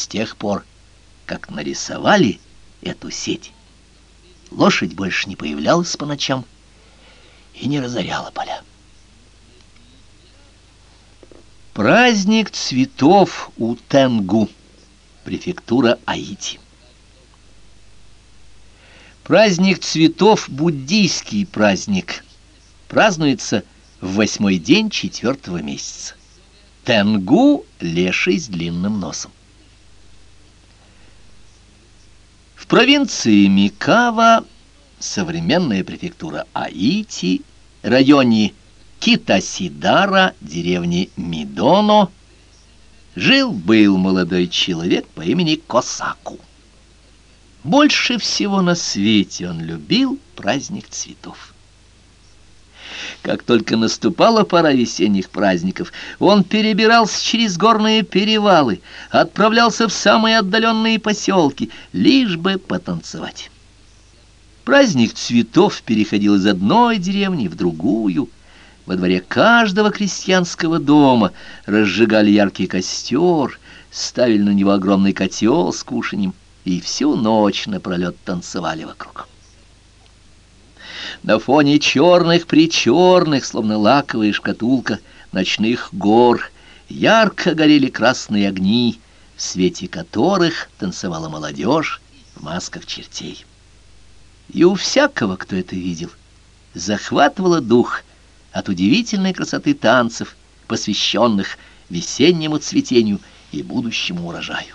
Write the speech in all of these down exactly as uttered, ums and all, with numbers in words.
тех пор, как нарисовали эту сеть, лошадь больше не появлялась по ночам и не разоряла поля. Праздник цветов у Тенгу, префектура Аити. Праздник цветов — буддийский праздник. Празднуется в восьмой день четвертого месяца. Тенгу — леший с длинным носом. В провинции Микава, современная префектура Аити, районе Китасидара, деревни Мидоно, жил-был молодой человек по имени Косаку. Больше всего на свете он любил праздник цветов. Как только наступала пора весенних праздников, он перебирался через горные перевалы, отправлялся в самые отдаленные поселки, лишь бы потанцевать. Праздник цветов переходил из одной деревни в другую. Во дворе каждого крестьянского дома разжигали яркий костер, ставили на него огромный котел с кушаньем и всю ночь напролет танцевали вокруг. На фоне черных-причерных, словно лаковая шкатулка, ночных гор ярко горели красные огни, в свете которых танцевала молодежь в масках чертей. И у всякого, кто это видел, захватывало дух от удивительной красоты танцев, посвященных весеннему цветению и будущему урожаю.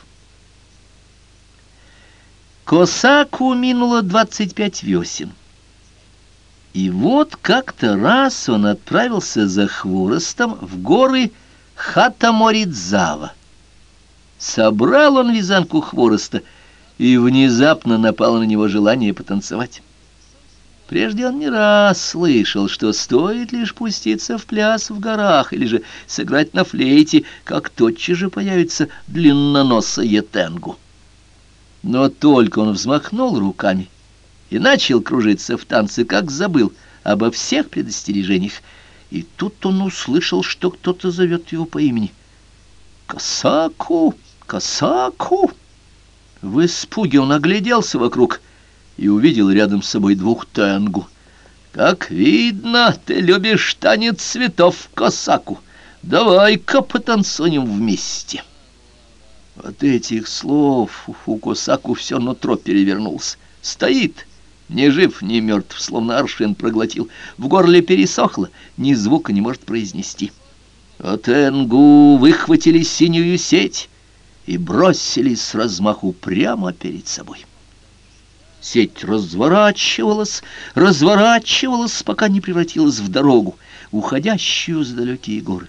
Косаку минуло двадцать пять весен. И вот как-то раз он отправился за хворостом в горы Хатаморидзава. Собрал он вязанку хвороста, и внезапно напало на него желание потанцевать. Прежде он не раз слышал, что стоит лишь пуститься в пляс в горах или же сыграть на флейте, как тотчас же появится длинноносая Тенгу. Но только он взмахнул руками и начал кружиться в танце, как забыл обо всех предостережениях. И тут он услышал, что кто-то зовет его по имени. «Косаку! Косаку!» В испуге он огляделся вокруг и увидел рядом с собой двух Тенгу. «Как видно, ты любишь танец цветов, Косаку. Давай-ка потанцуем вместе». От этих слов у Косаку все нутро перевернулось. Стоит, ни жив, ни мертв, словно аршин проглотил. В горле пересохло, ни звука не может произнести. А Тенгу выхватили синюю сеть и бросились с размаху прямо перед собой. Сеть разворачивалась, разворачивалась, пока не превратилась в дорогу, уходящую за далекие горы.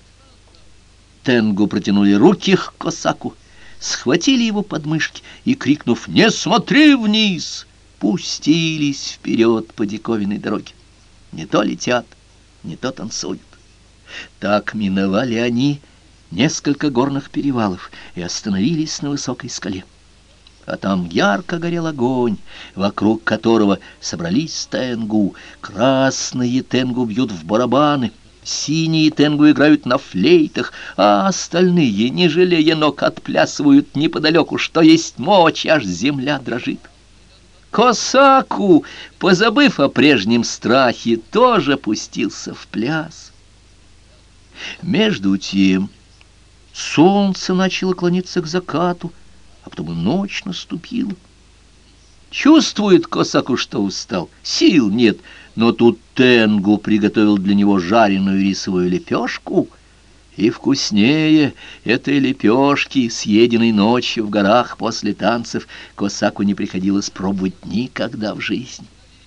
Тенгу протянули руки к Косаку, схватили его подмышки и, крикнув «Не смотри вниз!», пустились вперед по диковинной дороге. Не то летят, не то танцуют. Так миновали они несколько горных перевалов и остановились на высокой скале. А там ярко горел огонь, вокруг которого собрались Тенгу. Красные Тенгу бьют в барабаны, синие Тенгу играют на флейтах, а остальные, не жалея ног, отплясывают неподалеку, что есть мочь, аж земля дрожит. Косаку, позабыв о прежнем страхе, тоже пустился в пляс. Между тем солнце начало клониться к закату, а потом и ночь наступила. Чувствует Косаку, что устал, сил нет, но тут Тенгу приготовил для него жареную рисовую лепешку, и вкуснее этой лепешки, съеденной ночью в горах после танцев, Косаку не приходилось пробовать никогда в жизни.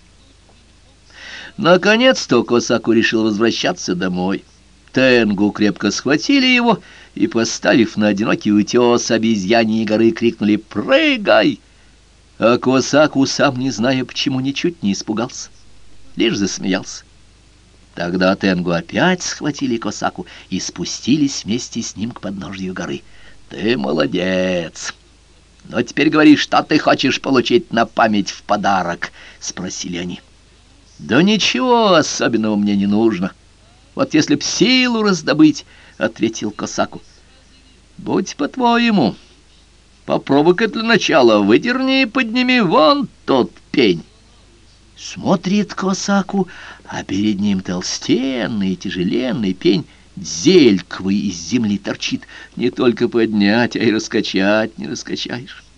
Наконец-то Косаку решил возвращаться домой. Тенгу крепко схватили его и, поставив на одинокий утес обезьяньей горы, крикнули «Прыгай!». А Косаку, сам не зная почему, ничуть не испугался, лишь засмеялся. Тогда Тенгу опять схватили Косаку и спустились вместе с ним к подножью горы. «Ты молодец! Но теперь говори, что ты хочешь получить на память в подарок?» — спросили они. «Да ничего особенного мне не нужно. Вот если б силу раздобыть», — ответил Косаку. «Будь по-твоему, Попробуй-ка для начала выдерни и подними вон тот пень. Смотрит Косаку, а перед ним толстенный тяжеленный пень дзельковый из земли торчит. Не только поднять, а и раскачать не раскачаешь.